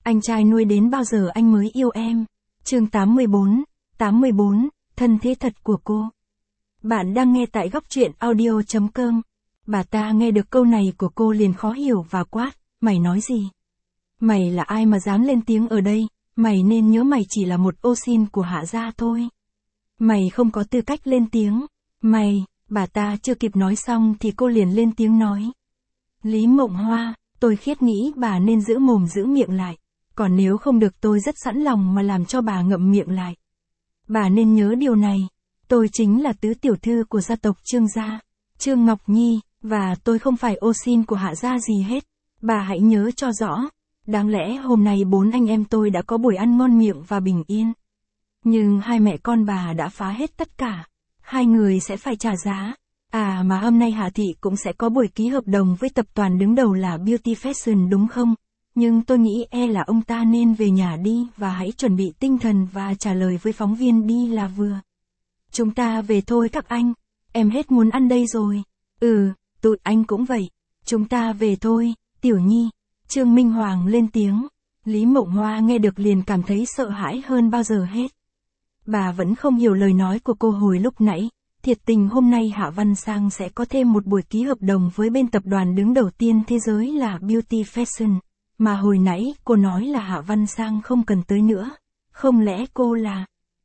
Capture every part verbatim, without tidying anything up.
Anh trai nuôi đến bao giờ anh mới yêu em? Chương tám mươi bốn, tám mươi bốn, thân thế thật của cô. Bạn đang nghe tại góc truyện audio chấm com. Bà ta nghe được câu này của cô liền khó hiểu và quát, mày nói gì? Mày là ai mà dám lên tiếng ở đây, mày nên nhớ mày chỉ là một ô xin của Hạ gia thôi. Mày không có tư cách lên tiếng, mày, bà ta chưa kịp nói xong thì cô liền lên tiếng nói. Lý Mộng Hoa, tôi khiết nghĩ bà nên giữ mồm giữ miệng lại, còn nếu không được tôi rất sẵn lòng mà làm cho bà ngậm miệng lại. Bà nên nhớ điều này, tôi chính là tứ tiểu thư của gia tộc Trương gia, Trương Ngọc Nhi, và tôi không phải ô xin của Hạ gia gì hết, bà hãy nhớ cho rõ. Đáng lẽ hôm nay bốn anh em tôi đã có buổi ăn ngon miệng và bình yên. Nhưng hai mẹ con bà đã phá hết tất cả. Hai người sẽ phải trả giá. À mà hôm nay Hà Thị cũng sẽ có buổi ký hợp đồng với tập đoàn đứng đầu là Beauty Fashion đúng không? Nhưng tôi nghĩ e là ông ta nên về nhà đi và hãy chuẩn bị tinh thần và trả lời với phóng viên đi là vừa. Chúng ta về thôi các anh. Em hết muốn ăn đây rồi. Ừ, tụi anh cũng vậy. Chúng ta về thôi, Tiểu Nhi. Trương Minh Hoàng lên tiếng. Lý Mộng Hoa nghe được liền cảm thấy sợ hãi hơn bao giờ hết. Bà vẫn không hiểu lời nói của cô hồi lúc nãy. Thiệt tình hôm nay Hạ Văn Sang sẽ có thêm một buổi ký hợp đồng với bên tập đoàn đứng đầu tiên thế giới là Beauty Fashion. Mà hồi nãy cô nói là Hạ Văn Sang không cần tới nữa. Không lẽ cô là...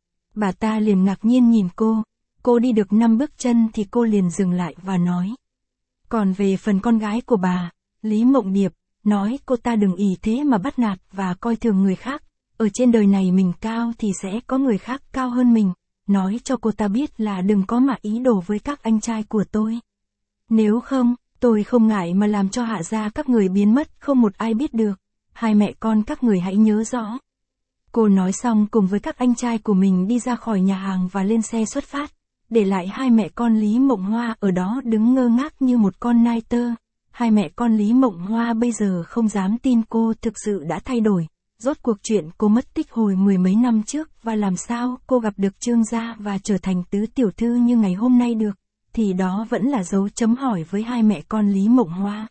Bà ta liền ngạc nhiên nhìn cô. Cô đi được năm bước chân thì cô liền dừng lại và nói. Còn về phần con gái của bà, Lý Mộng Điệp, nói cô ta đừng ỷ thế mà bắt nạt và coi thường người khác. Ở trên đời này mình cao thì sẽ có người khác cao hơn mình. Nói cho cô ta biết là đừng có mà ý đồ với các anh trai của tôi. Nếu không, tôi không ngại mà làm cho Hạ gia các người biến mất không một ai biết được. Hai mẹ con các người hãy nhớ rõ. Cô nói xong cùng với các anh trai của mình đi ra khỏi nhà hàng và lên xe xuất phát. Để lại hai mẹ con Lý Mộng Hoa ở đó đứng ngơ ngác như một con nai tơ. Hai mẹ con Lý Mộng Hoa bây giờ không dám tin cô thực sự đã thay đổi. Rốt cuộc chuyện cô mất tích hồi mười mấy năm trước và làm sao cô gặp được Trương gia và trở thành tứ tiểu thư như ngày hôm nay được, thì đó vẫn là dấu chấm hỏi với hai mẹ con Lý Mộng Hoa.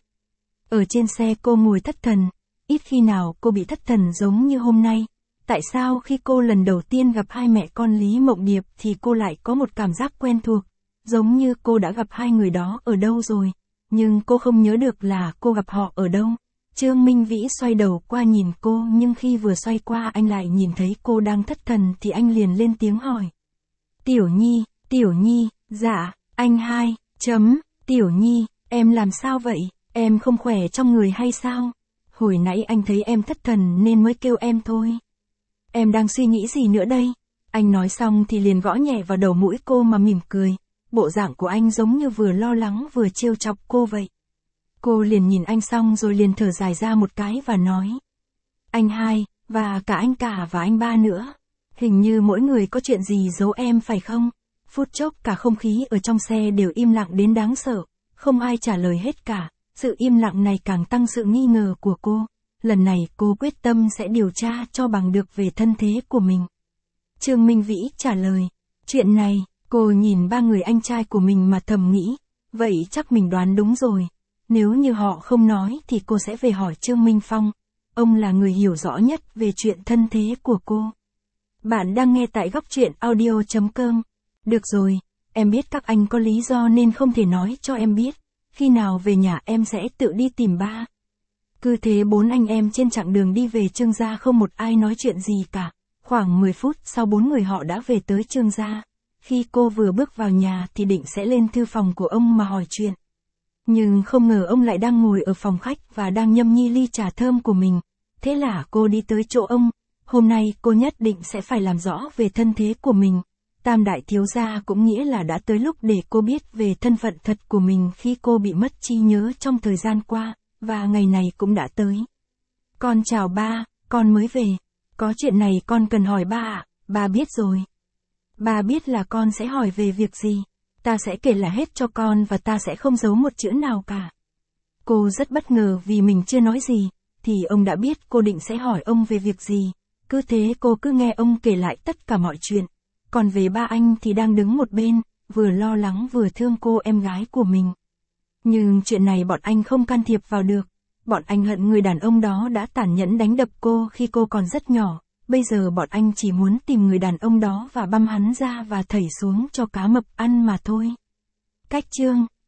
Ở trên xe cô ngồi thất thần, ít khi nào cô bị thất thần giống như hôm nay. Tại sao khi cô lần đầu tiên gặp hai mẹ con Lý Mộng Điệp thì cô lại có một cảm giác quen thuộc, giống như cô đã gặp hai người đó ở đâu rồi, nhưng cô không nhớ được là cô gặp họ ở đâu. Trương Minh Vĩ xoay đầu qua nhìn cô nhưng khi vừa xoay qua anh lại nhìn thấy cô đang thất thần thì anh liền lên tiếng hỏi. Tiểu Nhi, Tiểu Nhi, dạ, anh hai, chấm, Tiểu Nhi, em làm sao vậy, em không khỏe trong người hay sao? Hồi nãy anh thấy em thất thần nên mới kêu em thôi. Em đang suy nghĩ gì nữa đây? Anh nói xong thì liền gõ nhẹ vào đầu mũi cô mà mỉm cười. Bộ dạng của anh giống như vừa lo lắng vừa trêu chọc cô vậy. Cô liền nhìn anh xong rồi liền thở dài ra một cái và nói. Anh hai, và cả anh cả và anh ba nữa. Hình như mỗi người có chuyện gì giấu em phải không? Phút chốc cả không khí ở trong xe đều im lặng đến đáng sợ. Không ai trả lời hết cả. Sự im lặng này càng tăng sự nghi ngờ của cô. Lần này cô quyết tâm sẽ điều tra cho bằng được về thân thế của mình. Trương Minh Vĩ trả lời. Chuyện này, cô nhìn ba người anh trai của mình mà thầm nghĩ. Vậy chắc mình đoán đúng rồi. Nếu như họ không nói thì cô sẽ về hỏi Trương Minh Phong. Ông là người hiểu rõ nhất về chuyện thân thế của cô. Bạn đang nghe tại góc truyện audio chấm com. Được rồi, em biết các anh có lý do nên không thể nói cho em biết. Khi nào về nhà em sẽ tự đi tìm ba. Cứ thế bốn anh em trên chặng đường đi về Trương gia không một ai nói chuyện gì cả. Khoảng mười phút sau bốn người họ đã về tới Trương gia. Khi cô vừa bước vào nhà thì định sẽ lên thư phòng của ông mà hỏi chuyện. Nhưng không ngờ ông lại đang ngồi ở phòng khách và đang nhâm nhi ly trà thơm của mình. Thế là cô đi tới chỗ ông. Hôm nay cô nhất định sẽ phải làm rõ về thân thế của mình. Tam đại thiếu gia cũng nghĩa là đã tới lúc để cô biết về thân phận thật của mình khi cô bị mất trí nhớ trong thời gian qua. Và ngày này cũng đã tới. Con chào ba, con mới về. Có chuyện này con cần hỏi ba ạ, ba biết rồi. Ba biết là con sẽ hỏi về việc gì. Ta sẽ kể lại hết cho con và ta sẽ không giấu một chữ nào cả. Cô rất bất ngờ vì mình chưa nói gì, thì ông đã biết cô định sẽ hỏi ông về việc gì. Cứ thế cô cứ nghe ông kể lại tất cả mọi chuyện. Còn về ba anh thì đang đứng một bên, vừa lo lắng vừa thương cô em gái của mình. Nhưng chuyện này bọn anh không can thiệp vào được. Bọn anh hận người đàn ông đó đã tàn nhẫn đánh đập cô khi cô còn rất nhỏ. Bây giờ bọn anh chỉ muốn tìm người đàn ông đó và băm hắn ra và thảy xuống cho cá mập ăn mà thôi. Cách chương